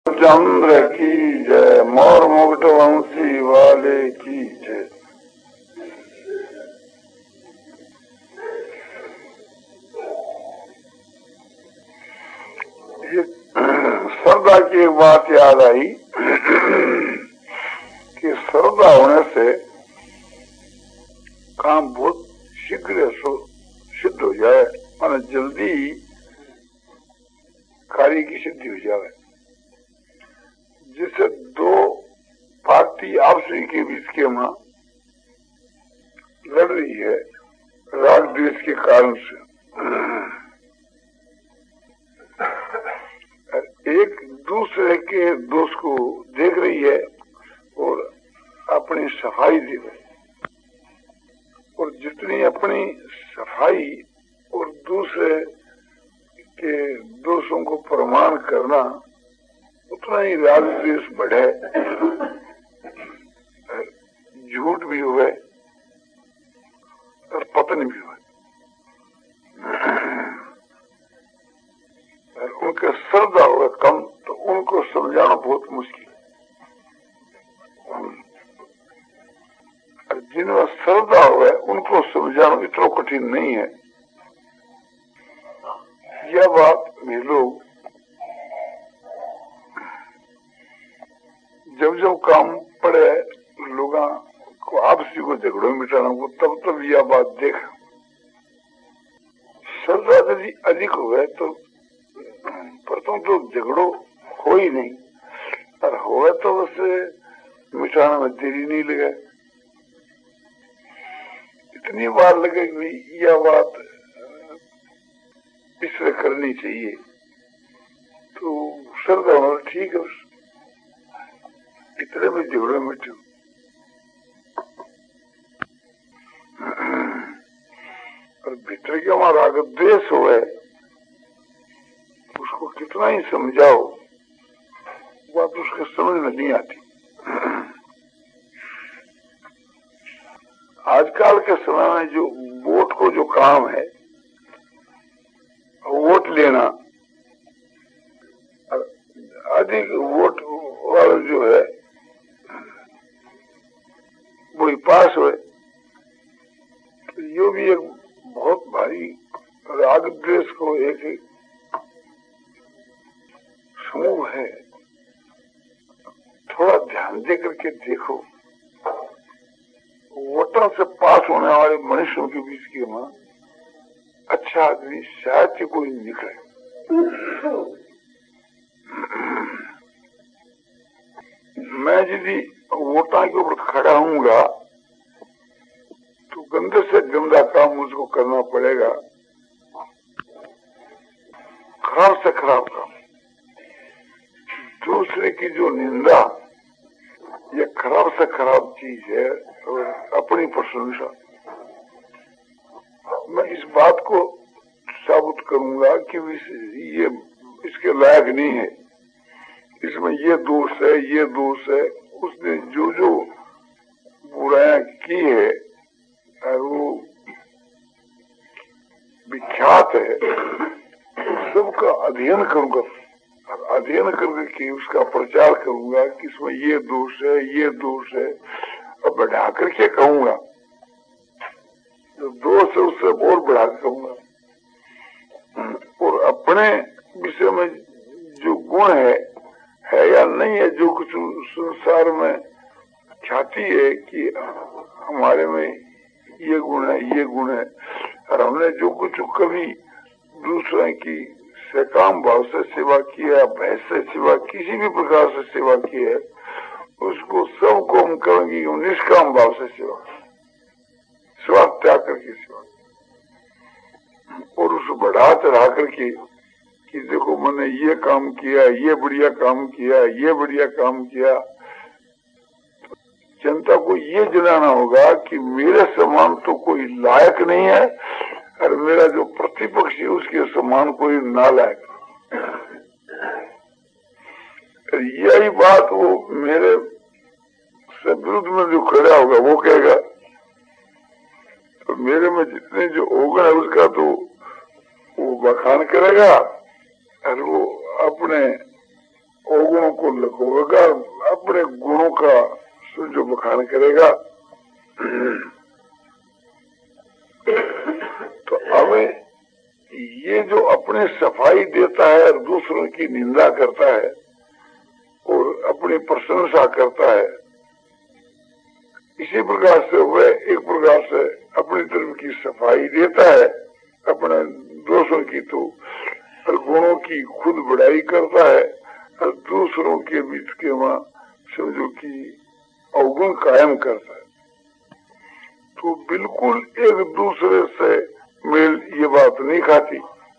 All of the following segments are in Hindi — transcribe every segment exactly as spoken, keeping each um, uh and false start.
चंद्र की जय, मोर मुकुट वंशी वाले की जय। श्रद्धा की एक बात याद आई कि श्रद्धा होने से काम बहुत शीघ्र सिद्ध हो जाए, माने जल्दी कार्य की सिद्धि हो जाए। जिससे दो पार्टी आपसी के बीच के मां लड़ रही है राग द्वेष के कारण से, एक दूसरे के दोष को देख रही है और अपनी सफाई दे रही है, और जितनी अपनी सफाई और दूसरे के दोषों को प्रमाण करना उतना ही राग द्वेष बढ़े, झूठ भी हुए और पतन भी हुए। और उनके श्रद्धा हुए कम तो उनको समझाना बहुत मुश्किल है, और जिनमें श्रद्धा हुए उनको समझाना इतना कठिन नहीं है। यह बात में लोग जब जब काम पड़े लोगों को आपसी को झगड़ों मिटाना को, तब तब यह बात देख। श्रद्धा यदि अधिक हुए तो प्रथम तो झगड़ो हो ही नहीं, और हुए तो उसे मिटाने में देरी नहीं लगे। इतनी बार लगे कि यह बात इससे करनी चाहिए, तो श्रद्धा होना ठीक है, इतने में झगड़े मिटे। और भीतर के वहां राग द्वेष हुए, उसको कितना ही समझाओ बात उसके समझ में नहीं आती। आजकल के समय में जो वोट को जो काम है, वोट लेना, अधिक वोट वाला जो है वही पास हुए, तो ये भी एक बहुत भारी राग द्वेष को एक समूह है। थोड़ा ध्यान दे करके देखो, वोटों से पास होने वाले मनुष्यों के बीच की मां अच्छा आदमी शायद ही कोई निकले। मैं यदि वोटा के ऊपर खड़ा हूँगा तो गंदे से गंदा काम मुझको करना पड़ेगा, खराब से खराब काम। दूसरे की जो निंदा ये खराब से खराब चीज है, और अपनी प्रशंसा, मैं इस बात को साबित करूंगा कि ये इसके लायक नहीं है, इसमें ये दोष है, ये दोष है। उसने जो जो बुराइयां की है और वो विख्यात है, सबका अध्ययन करूंगा, और अध्ययन करके उसका प्रचार करूंगा कि इसमें ये दोष है, ये दोष है, और बढ़ा करके कहूंगा। जो दोष है उससे और बढ़ा कर कहूंगा, और अपने विषय में जो गुण है है या नहीं है, जो कुछ संसार में ख्याति है कि हमारे में ये गुण है, ये गुण है, और हमने जो कुछ कभी दूसरे की सकाम भाव से सेवा की है, भय से सेवा, किसी भी प्रकार से सेवा की है, उसको सबको हम करेंगे निष्काम भाव से सेवा, स्वार्थ त्याग करके सेवा, और उस बढ़ा चढ़ा करके कि देखो मैंने ये काम किया, ये बढ़िया काम किया, ये बढ़िया काम किया। जनता को ये जनाना होगा कि मेरे समान तो कोई लायक नहीं है, और मेरा जो प्रतिपक्ष है उसके समान कोई नालायक। यही बात वो मेरे से विरुद्ध में जो खड़ा होगा वो कहेगा, तो मेरे में जितने जो होगा उसका तो वो बखान करेगा, और वो अपने अवगुणों को लगोगा, अपने गुणों का जो बखान करेगा। तो अब ये जो अपने सफाई देता है और दूसरों की निंदा करता है और अपनी प्रशंसा करता है, इसी प्रकार से वह एक प्रकार से अपनी तरफ की सफाई देता है, अपने दोषों की तो और गुणों की खुद बढ़ाई करता है और दूसरों के बीच के वहां समझो कि अवगुण कायम करता है। तो बिल्कुल एक दूसरे से मेल ये बात नहीं खाती।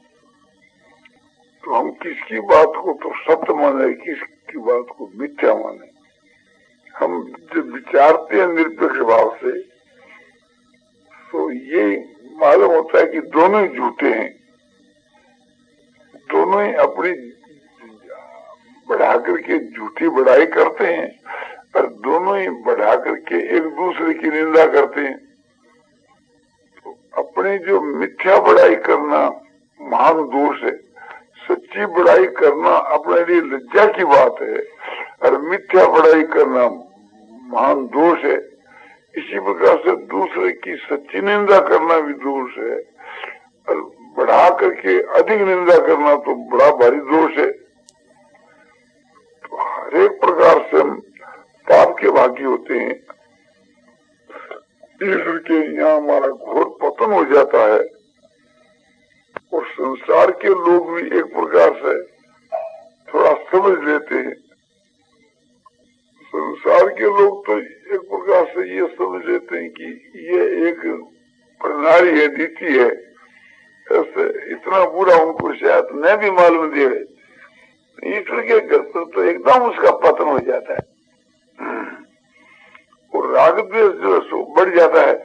तो हम किसकी बात को तो सत्य माने, किसकी बात को मिथ्या माने। हम जब विचारते हैं निरपेक्ष भाव से तो ये मालूम होता है कि दोनों ही झूठे हैं, दोनों ही अपनी बढ़ा करके झूठी बढ़ाई करते हैं और दोनों ही बढ़ा करके एक दूसरे की निंदा करते हैं। तो अपनी जो मिथ्या बढ़ाई करना महान दोष है, सच्ची बढ़ाई करना अपने लिए लज्जा की बात है और मिथ्या बढ़ाई करना महान दोष है। इसी प्रकार से दूसरे की सच्ची निंदा करना भी दोष है और बढ़ा करके अधिक निंदा करना तो बड़ा भारी दोष है। तो हर एक प्रकार से हम पाप के भागी होते हैं, ईश्वर के यहाँ हमारा घोर पतन हो जाता है। और संसार के लोग भी एक प्रकार से थोड़ा समझ लेते हैं। संसार के लोग तो एक प्रकार से ये समझ लेते हैं कि ये एक प्रणाली है, नीति है, ऐसे इतना बुरा उनको शायद न भी मालूम दे। ईश्वर के घर पर तो एकदम उसका पतन हो जाता है और राग द्वेष जो सो बढ़ जाता है।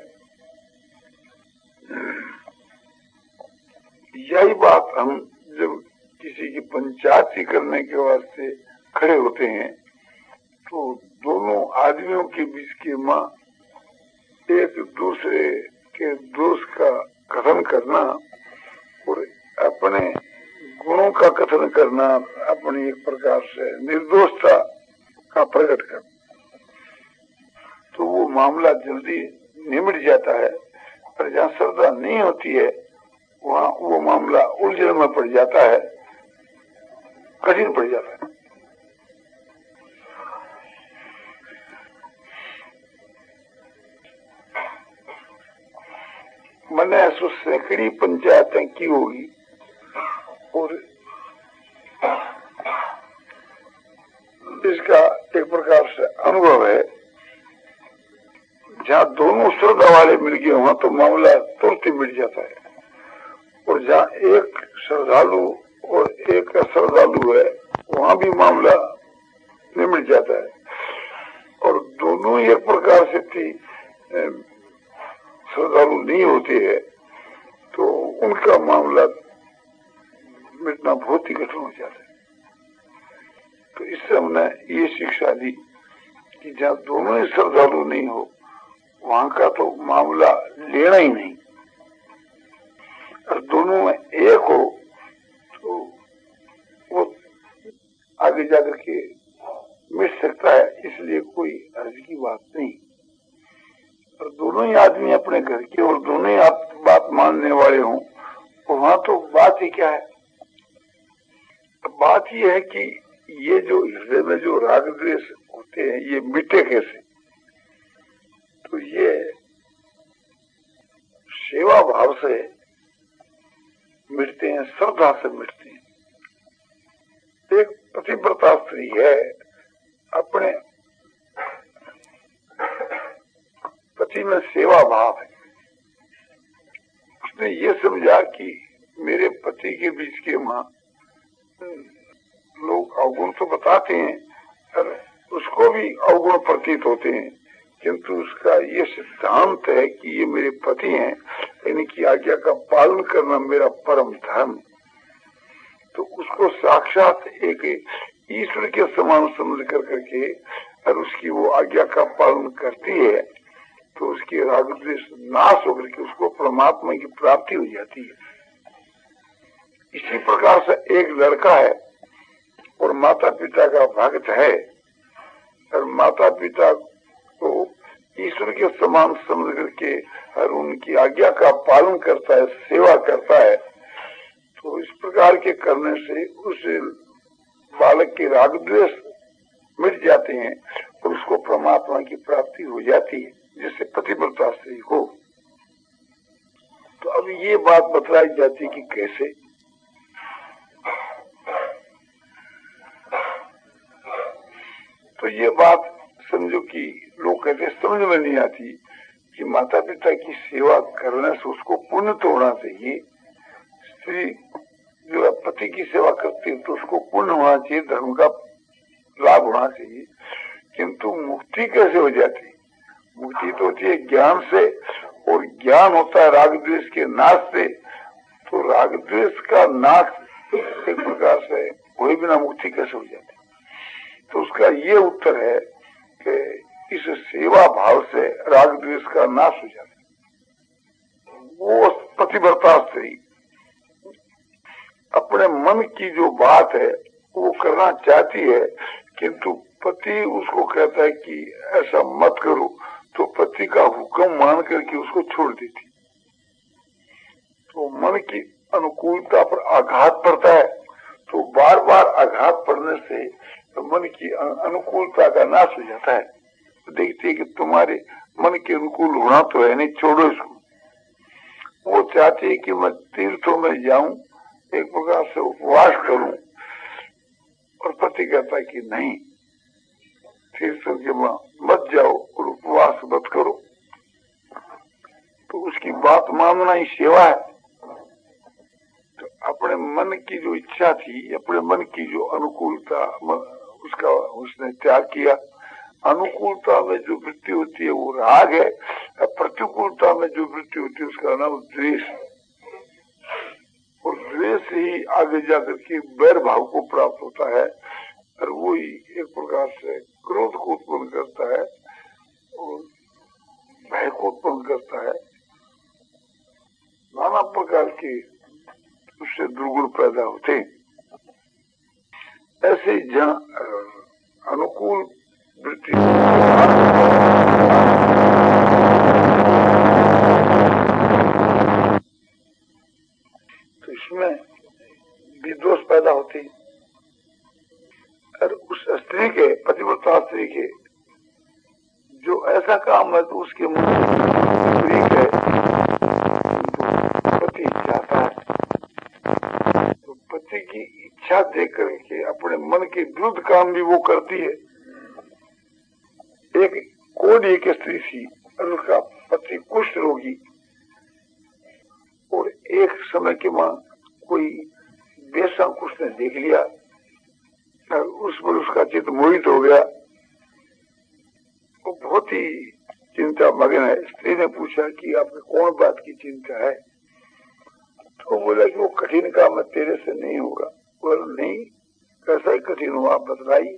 यही बात हम जब किसी की पंचायती करने के वास्ते खड़े होते हैं तो दोनों आदमियों के बीच के माँ एक दूसरे के दोष का कथन करना और अपने गुणों का कथन करना, अपनी एक प्रकार से निर्दोषता का प्रकट करना, तो वो मामला जल्दी निमट जाता है। और जहाँ श्रद्धा नहीं होती है वहाँ वो मामला उलझन में पड़ जाता है, कठिन पड़ जाता है। मैंने ऐसो सैकड़ी पंचायतें की होगी और इसका एक प्रकार से अनुभव है। जहाँ दोनों श्रद्धा वाले मिल गए वहां तो मामला तुरंत ही मिट जाता है, और जहाँ एक श्रद्धालु और एक अश्रद्धालु है वहां भी मामला निमट जाता है। और दोनों एक प्रकार से थी श्रद्धालु नहीं होते है तो उनका मामला मिटना बहुत ही कठिन हो जाता है। तो इससे हमने ये शिक्षा दी कि जहाँ दोनों ही श्रद्धालु नहीं हो वहां का तो मामला लेना ही नहीं, और दोनों में एक हो तो वो आगे जाकर के मिट सकता है, इसलिए कोई अर्ज की बात नहीं। और दोनों ही आदमी अपने घर के और दोनों ही आप बात मानने वाले हों तो वहां तो बात ही क्या है, बात यह है कि ये जो हृदय में जो राग द्वेष होते हैं ये मिटे कैसे। तो ये सेवा भाव से मिटते हैं, श्रद्धा से मिटते हैं। एक पतिव्रता स्त्री है, अपने पति में सेवा भाव है। उसने ये समझा कि मेरे पति के बीच के मां लोग अवगुण तो बताते हैं और उसको भी अवगुण प्रतीत होते हैं, किंतु उसका ये सिद्धांत है कि ये मेरे पति हैं, इनकी आज्ञा का पालन करना मेरा परम धर्म। तो उसको साक्षात एक ईश्वर के समान समझ कर करके और उसकी वो आज्ञा का पालन करती है तो उसकी राग द्वेष नाश होकर के उसको परमात्मा की प्राप्ति हो जाती है। इसी प्रकार से एक लड़का है और माता पिता का भक्त है और माता पिता को ईश्वर के समान समझ करके और उनकी आज्ञा का पालन करता है, सेवा करता है, तो इस प्रकार के करने से उस बालक के राग द्वेष मिट जाते हैं और उसको परमात्मा की प्राप्ति हो जाती है, जिससे पतिव्रता स्त्री हो। तो अब ये बात बतलाई जाती कि कैसे। तो ये बात समझो कि लोग कहते समझ में नहीं आती कि माता पिता की सेवा करने से उसको पुण्य तो होना चाहिए। स्त्री जो है पति की सेवा करती है तो उसको पुण्य होना चाहिए, धर्म का लाभ होना चाहिए, किंतु मुक्ति कैसे हो जाती? मुक्ति तो होती है ज्ञान से, और ज्ञान होता है राग द्वेष के नाश से। तो राग द्वेष का नाश एक प्रकार से हुए बिना मुक्ति कैसे हो जाती? तो उसका ये उत्तर है कि इस सेवा भाव से राग द्वेष का नाश हो जाता है। वो पतिव्रता स्त्री अपने मन की जो बात है वो करना चाहती है, किंतु पति उसको कहता है कि ऐसा मत करो, तो पति का हुक्म मान करके उसको छोड़ देती। तो मन की अनुकूलता पर आघात पड़ता है, तो बार बार आघात पड़ने से तो मन की अनुकूलता का नाश हो जाता है। तो देखती है कि तुम्हारे मन के अनुकूल होना तो है नहीं, छोड़ो इसको। वो चाहती है कि मैं तीर्थों में जाऊं, एक प्रकार से उपवास करूं, और पति कहता है कि नहीं, तीर्थों के मत जाओ और उपवास मत करो। तो उसकी बात मानना ही सेवा है। तो अपने मन की जो इच्छा थी, अपने मन की जो अनुकूलता, उसका उसने त्याग किया। अनुकूलता में जो वृत्ति होती है वो राग है, प्रतिकूलता में जो वृत्ति होती है उसका नाम द्वेष। और द्वेष ही आगे जाकर के वैर भाव को प्राप्त होता है, और वो ही एक प्रकार से क्रोध को उत्पन्न करता है और भय को उत्पन्न करता है। नाना प्रकार के उससे दुर्गुण पैदा होते। ऐसे जहाँ अनुकूल वृत्ति तो इसमें विद्वेष पैदा होती, और उस स्त्री के, पतिव्रता स्त्री के जो ऐसा काम है तो उसके मन स्त्री है, पति चाहता है, तो पति की इच्छा देख करके अपने मन के विरुद्ध काम भी वो करती है। एक कोड एक स्त्री थी और उसका पति कुष्ठ रोगी, और एक समय के मां कोई बेशक उसने देख लिया और उस पर उसका चित्त मोहित हो गया। वो बहुत ही चिंता मगन है। स्त्री ने पूछा कि आपको कौन बात की चिंता है? तो बोला कि वो कठिन काम तेरे से नहीं होगा। बोला नहीं, कैसा ही कठिन हुआ, आप बतलाई।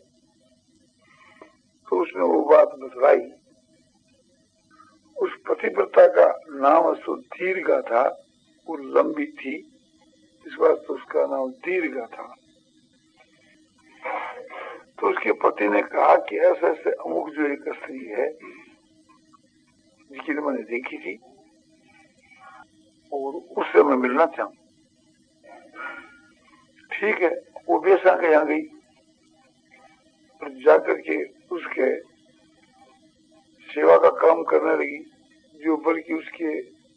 तो उसने वो बात बतलाई। उस पतिव्रता का नाम सो दीर्घा था, वो लंबी थी, इस बार तो उसका नाम दीर्घा था। तो उसके पति ने कहा कि ऐसे ऐसे अमुक जो एक स्त्री है जिसकी मैंने देखी थी और उससे मैं मिलना चाहूं। ठीक है, वो बेसा के यहाँ गई और जाकर के उसके सेवा का काम करने लगी, जो बल्कि उसके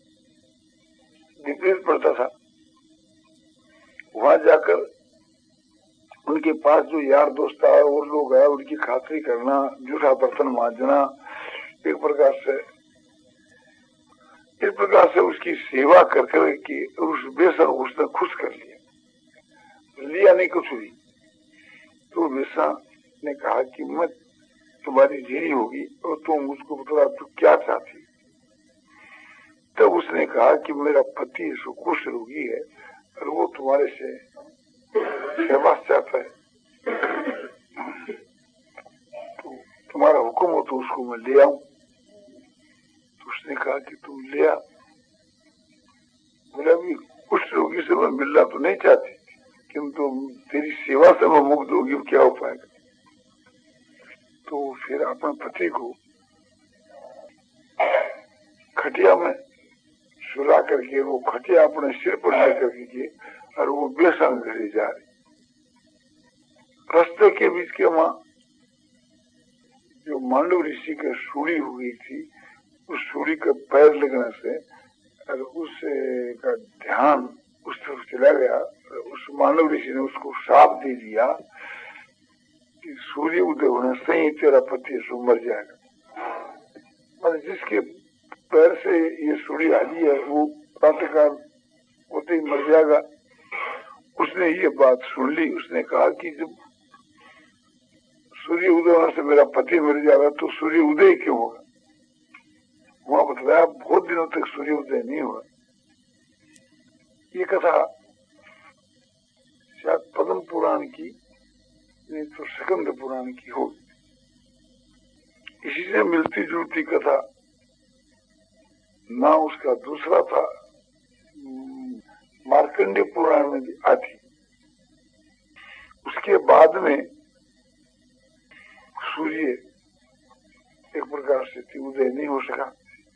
विपरीत पड़ता था। वहां जाकर उनके पास जो यार दोस्त आए और लोग आए, उनकी खातिरी करना, जूठा बर्तन मांजना, एक प्रकार से इस प्रकार से उसकी सेवा कर कर के उस बेसा उसने खुश कर लिया, लिया नहीं कुछ भी। तो बेसा ने कहा कि मैं तुम्हारी देरी होगी और तुम मुझको बता तू क्या चाहती। तब तो उसने कहा कि मेरा पति कुष्ठ रोगी है और वो तुम्हारे से सेवा चाहता है, तो तुम्हारा हुक्म हो तो उसको मैं ले आऊं। तो उसने कहा कि तुम ले आ। बोला भी कुष्ठ रोगी से मैं मिलना तो नहीं चाहती, किंतु तेरी सेवा से मैं मुक्त होगी, क्या उपाय? तो फिर अपने पति को खटिया में सुला करके वो खटिया अपने सिर पर लेकर के और वो बेसंग घरे जा रही। रास्ते के बीच के वहां जो मांडव ऋषि का सूढ़ी हो गई थी, उस सूढ़ी का पैर लगने से और उस का ध्यान उस तरफ चला गया। उस मांडव ऋषि ने उसको श्राप दे दिया कि सूर्य उदय होने से ही तेरा पति सो मर जाएगा। और जिसके पैर से ये सूर्य आदि है वो प्रातःकाल होते ही मर जाएगा। उसने ये बात सुन ली। उसने कहा कि जब सूर्य उदय होने से मेरा पति मर जाएगा तो सूर्य उदय क्यों होगा? वहां बताया बहुत दिनों तक सूर्य उदय नहीं हुआ। ये कथा शायद पद्म पुराण की नहीं तो स्कंद पुराण की होगी। इसी से मिलती जुलती कथा ना उसका दूसरा था, मार्कंडेय पुराण में भी आती। उसके बाद में सूर्य एक प्रकार से उदय नहीं हो सका,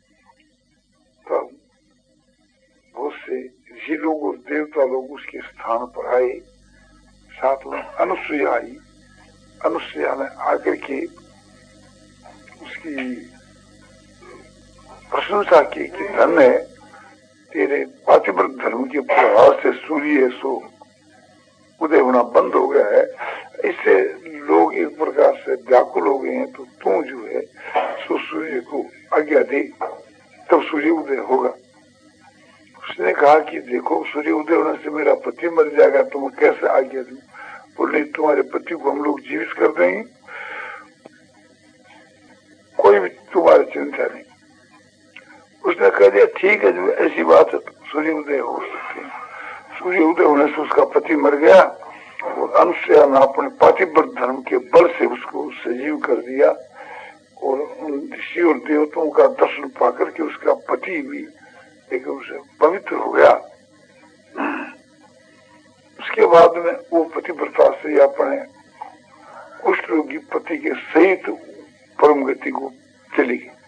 तब बहुत से ऋषि लोग और देवता लोग उसके स्थान पर आए। साथ में अनुसुईया आई। अनुसुईया ने आकर के उसकी प्रशंसा की कि धन्य तेरे पातिव्रत धर्म के प्रभाव से सूर्य सो उदय होना बंद हो गया है। इससे लोग एक प्रकार से व्याकुल हो गए हैं, तो तू जो है सो सूर्य को आज्ञा दे, तब सूर्य उदय होगा। उसने कहा कि देखो सूर्य उदय होने से मेरा पति मर जाएगा, तो मैं कैसे आज्ञा दूं? बोले तुम्हारे पति को हम लोग जीवित कर देंगे, कोई भी तुम्हारी चिंता नहीं। उसने कह दिया ठीक है, जो ऐसी बात है तो सूर्य उदय हो सकते हैं। सूर्य उदय होने से उसका पति मर गया और अनुसुईया ने अपने पातिव्रत धर्म के बल से उसको सजीव कर दिया और ऋषि और देवताओं का दर्शन पाकर के उसका पति भी एकदम से पवित्र हो गया। उसके बाद में वो पतिव्रता से अपने कुष्ठ रोगी पति के सहित परम गति को चली गई।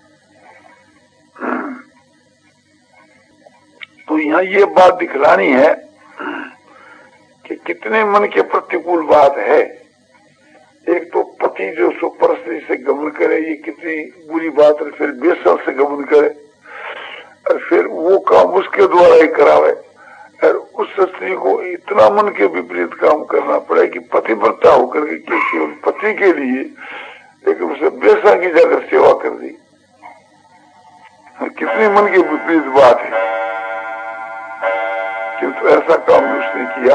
तो यहाँ ये बात दिखलानी है कि कितने मन के प्रतिकूल बात है। एक तो पति जो सो परस्त्री से गमन करे, ये कितनी बुरी बात है। फिर बेसल से गमन करे और फिर वो काम उसके द्वारा ही करावे और उस स्त्री को इतना मन के विपरीत काम करना पड़े कि पतिव्रता होकर के केवल पति के लिए लेकिन उसे बेसा की जाकर सेवा कर दी। कितनी मन के विपरीत बात है, किंतु ऐसा काम उसने किया।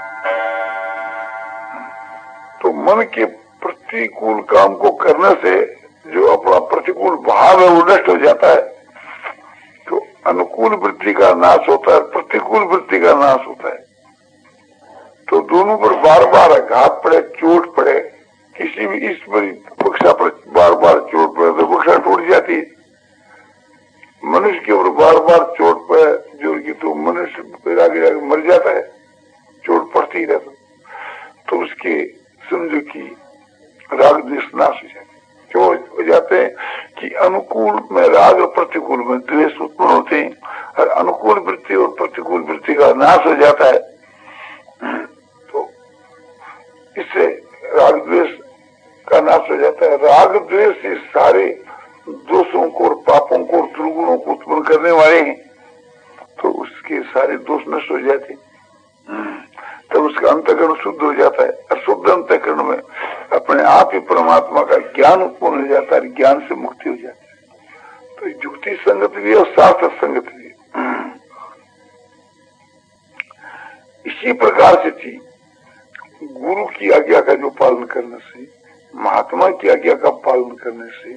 तो मन के प्रतिकूल काम को करने से जो अपना प्रतिकूल भाव है वो नष्ट हो जाता है। तो अनुकूल वृत्ति का नाश होता है, प्रतिकूल वृत्ति का नाश होता है। तो दोनों पर बार बार आघात पड़े, चोट पड़े, किसी भी ईश्वरी वृक्षा पर बार बार चोट पड़े तो वृक्षा टूट जाती है। मनुष्य के ऊपर बार बार चोट पड़े जो कि तो मनुष्य आगे आगे मर जाता है, चोट पड़ती रहती। तो उसके समझो कि राग द्वेष नाश हो जाते। क्यों हो जाते हैं कि अनुकूल में राग और प्रतिकूल में द्वेष उत्पन्न होते हैं और अनुकूल वृत्ति और प्रतिकूल वृत्ति का नाश हो जाता है। तो इससे राग द्वेष का नाश हो जाता है। राग द्वेष से सारे दोषों को और पापों को और दुर्गुणों को उत्पन्न करने वाले हैं, तो उसके सारे दोष नष्ट हो जाते हैं। तब उसका अंतःकरण शुद्ध हो जाता है और शुद्ध अंतःकरण में अपने आप ही परमात्मा का ज्ञान उत्पन्न हो जाता है, ज्ञान से मुक्ति हो जाती है। तो युक्ति संगत भी और शास्त्र संगत भी। इसी प्रकार से थी गुरु की आज्ञा का जो पालन करने से, महात्मा की आज्ञा का पालन करने से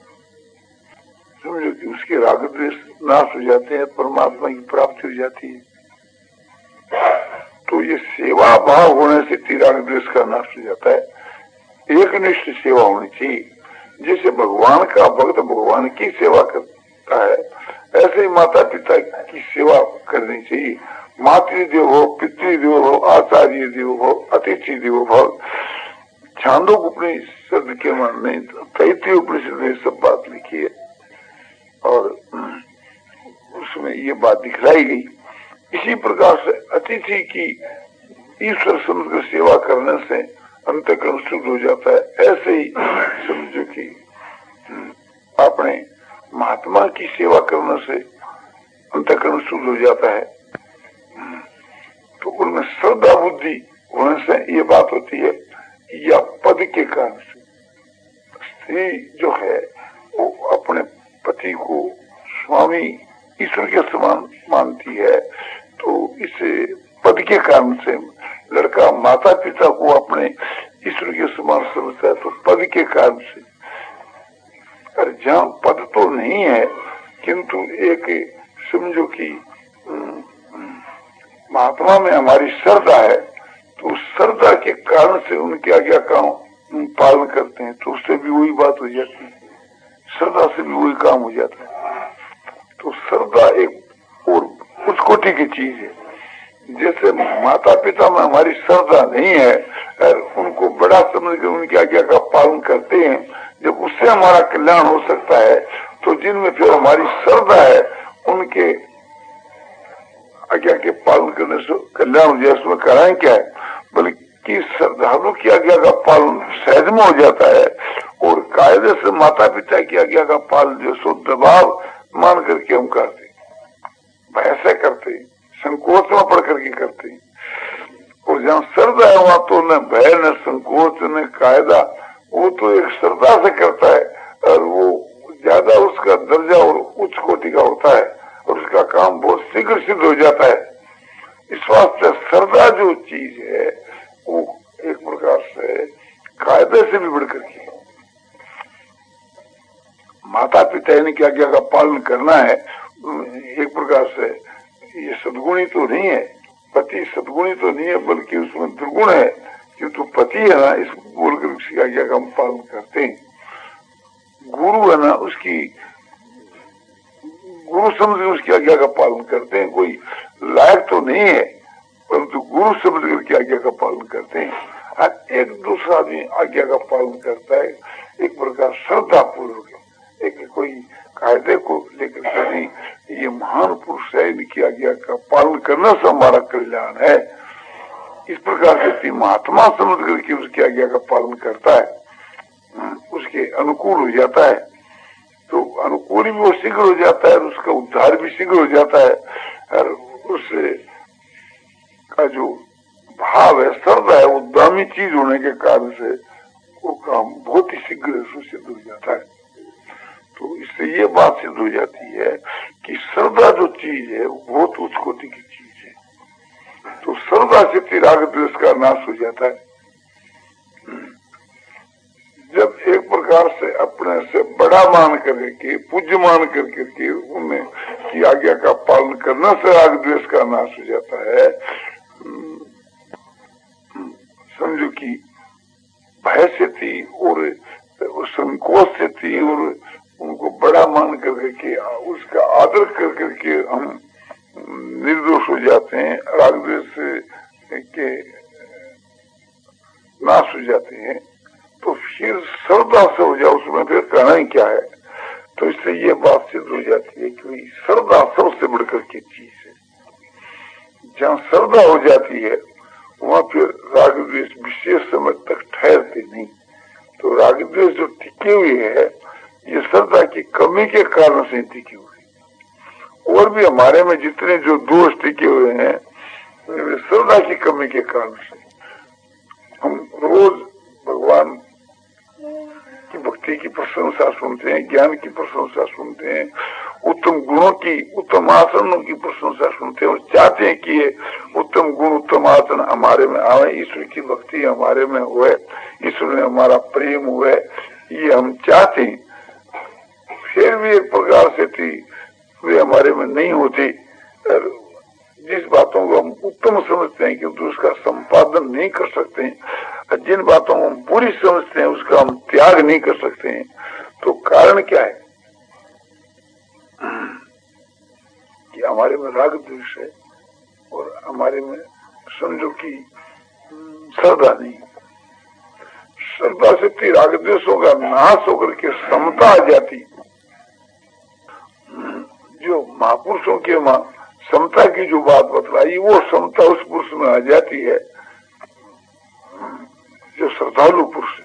समझो कि उसके राग द्वेष नाश हो जाते हैं, परमात्मा की प्राप्ति हो जाती है। तो ये सेवा भाव होने से राग द्वेष का नाश हो जाता है। एक निष्ठ सेवा होनी चाहिए। जैसे भगवान का भक्त भगवान की सेवा करता है, ऐसे ही माता पिता की सेवा करनी चाहिए। मातृदेव हो, पितृदेव हो, आचार्य देव हो, अतिथि देव भव। छांदोग उपनिषद के मन में, तैतृय उपनिषद में सब बात लिखी है और उसमें ये बात दिखलाई गई। इसी प्रकार से अतिथि की ईश्वर समझकर सेवा करने से अंतःकरण शुद्ध हो जाता है। ऐसे ही समझो कि अपने महात्मा की सेवा करने से अंतःकरण शुद्ध हो जाता है। तो उनमें श्रद्धा बुद्धि होने से ये बात होती है। या पद के कारण से स्त्री जो है वो अपने पति को स्वामी ईश्वर के समान मानती है, तो इसे पद के कारण से लड़का माता पिता को अपने ईश्वर के समान समझता है, तो पद के कारण से। और जहाँ पद तो नहीं है किंतु एक समझो कि महात्मा में हमारी श्रद्धा है, तो श्रद्धा के कारण से उनके आज्ञा का पालन करते हैं, तो उससे भी वही बात हो जाती है, श्रद्धा से भी वही काम हो जाता है। तो श्रद्धा एक और उच्च कोटि की चीज है। जैसे माता पिता में हमारी श्रद्धा नहीं है और उनको बड़ा समझकर उनकी आज्ञा का पालन करते हैं, जब उससे हमारा कल्याण हो सकता है, तो जिनमें फिर हमारी श्रद्धा है उनके आज्ञा के पालन करने से कल्याण हो जाए, उसमें कराएं क्या है, बल्कि श्रद्धालु की आज्ञा का पालन सहज में हो जाता है। और कायदे से माता पिता की आज्ञा का पालन जो सो दबाव मान करके हम करते, भय से करते, संकोच में पढ़ करके करते। और जहाँ श्रद्धा है वहां तो न भय न संकोच न कायदा, वो तो एक श्रद्धा से करता है और वो ज्यादा उसका दर्जा और उच्च कोटि का होता है और उसका काम बहुत शीघ्र सिद्ध हो जाता है। इस वास्ते श्रद्धा जो चीज है वो एक प्रकार से कायदे से भी बढ़कर की, माता पिता इनकी आज्ञा का पालन करना है। एक प्रकार से ये सद्गुणी तो नहीं है, पति सद्गुणी तो नहीं है, बल्कि उसमें दुर्गुण है, क्योंकि पति है ना, इस बोलकर उसकी आज्ञा का हम पालन करते हैं। गुरु है ना, उसकी गुरु समझ उसकी आज्ञा का पालन करते हैं। कोई लायक तो नहीं है परंतु गुरु समझ करके आज्ञा का पालन करते हैं। और एक दूसरा आदमी आज्ञा का पालन करता है एक प्रकार श्रद्धा पूर्वक, एक कोई कायदे को लेकर के नहीं, ये महान पुरुष है, इनकी आज्ञा का पालन करने से हमारा कल्याण है। इस प्रकार से महात्मा समझ करके उसकी आज्ञा का पालन करता है, उसके अनुकूल हो जाता है, तो अनुकूल भी वो शीघ्र हो जाता है, उसका उद्धार भी शीघ्र हो जाता है। और उससे का जो भाव है, श्रद्धा है, वो दामी चीज होने के कारण से वो काम बहुत ही शीघ्र सिद्ध हो जाता है। तो इससे ये बात सिद्ध हो जाती है कि श्रद्धा जो चीज है वो बहुत उच्च कोटि की चीज है। तो श्रद्धा से राग द्वेष का नाश हो जाता है। जब एक प्रकार से अपने से बड़ा मान करके, पूज्य मान करके के उन्हें की आज्ञा का पालन करने से राग द्वेष का नाश हो जाता है। समझो कि भय से थी और संकोच से थी और उनको बड़ा मान करके उसका आदर कर करके हम निर्दोष हो जाते हैं, राग द्वेष के नाश हो जाते हैं। तो फिर श्रद्धा से हो जाए, उसमें फिर कहना ही क्या है। तो इससे ये बात सिद्ध हो जाती है कि श्रद्धा सबसे बढ़कर की चीज है। जहाँ श्रद्धा हो जाती है वहां फिर राग द्वेष विशेष समय तक ठहरते नहीं। तो राग द्वेष जो टिके हुए है ये श्रद्धा की कमी के कारण से टिके हुए, और भी हमारे में जितने जो दोष टिके हुए हैं श्रद्धा की कमी के कारण से। हम रोज भगवान की भक्ति की प्रशंसा सुनते हैं, ज्ञान की प्रशंसा सुनते हैं, उत्तम गुणों की, उत्तम आचरणों की प्रशंसा सुनते हैं और चाहते हैं कि ये उत्तम गुण, उत्तम आचरण हमारे में आवे, ईश्वर की भक्ति हमारे में हुए, ईश्वर में हमारा प्रेम हुए, ये हम चाहते हैं। फिर भी एक प्रकार से थी वे हमारे में नहीं होती। जिस बातों को हम उत्तम समझते हैं किंतु उसका संपादन नहीं कर सकते हैं, जिन बातों को हम पूरी समझते हैं उसका हम त्याग नहीं कर सकते हैं। तो कारण क्या है कि हमारे में राग द्वेष है। और हमारे में समझो कि श्रद्धा नहीं। श्रद्धा से फिर राग द्वेषों का नाश होकर के समता आ जाती। जो महापुरुषों के वहां समता की जो बात बतलाई, वो समता उस पुरुष में आ जाती है जो श्रद्धालु पुरुष है।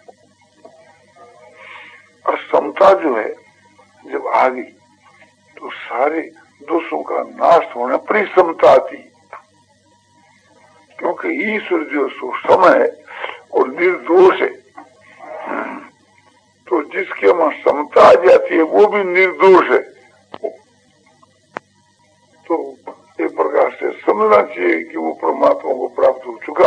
और समता जो है जब आ गई तो सारे दोषों का नाश होने पर ही समता आती, क्योंकि ईश्वर जो सो सम है और निर्दोष है। तो जिसके वहां समता आ जाती है वो भी निर्दोष है। तो एक प्रकार से समझना चाहिए कि वो परमात्मा को प्राप्त हो चुका।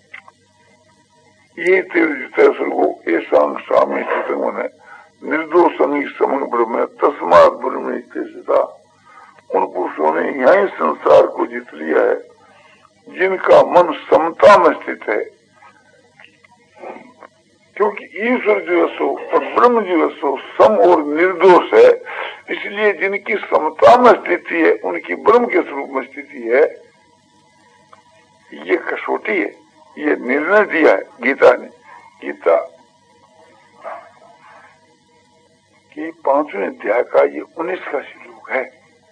ये तेरे स्वामी ने निर्दोष समंग ब्रह्म तस्मात ब्रह्म था। उन पुरुषों ने यही संसार को जीत लिया है जिनका मन समता में स्थित है, क्योंकि ईश्वर जो है सो और ब्रह्म जो है सो सम और निर्दोष है। इसलिए जिनकी समता में स्थिति है, उनकी ब्रह्म के स्वरूप में स्थिति है, ये कसौटी है, ये निर्णय दिया है गीता ने। गीता कि पांचवें अध्याय का ये उन्नीस का श्लोक है।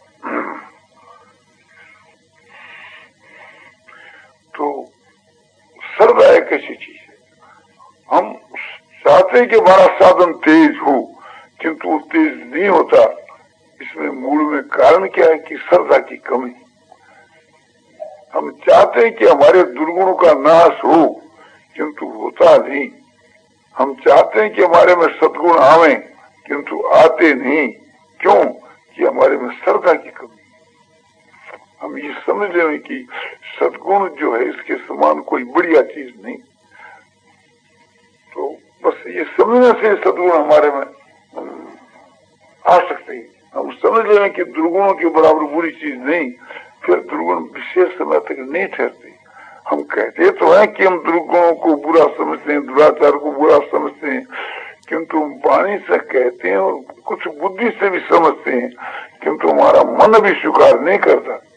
तो श्रद्धा एक ऐसी चीज है, हम चाहते हैं कि हमारा साधन तेज हो, किंतु वो तेज नहीं होता। इसमें मूल में कारण क्या है कि श्रद्धा की कमी। हम चाहते हैं कि हमारे दुर्गुणों का नाश हो, किंतु होता नहीं। हम चाहते हैं कि हमारे में सद्गुण आवे, किंतु आते नहीं। क्यों? कि हमारे में श्रद्धा की कमी। हम ये समझ लें कि सद्गुण जो है इसके समान कोई बढ़िया चीज नहीं। तो बस ये समझने से सद्गुण हमारे में आ सकते हैं। हम समझ लें कि दुर्गुणों के बराबर बुरी चीज नहीं, फिर दुर्गुण विशेष समय तक नहीं ठहरते। हम कहते तो हैं कि हम दुर्गुणों को बुरा समझते हैं, दुराचार को बुरा समझते हैं, किंतु हम वाणी से कहते हैं और कुछ बुद्धि से भी समझते हैं, किंतु हमारा मन भी स्वीकार नहीं करता।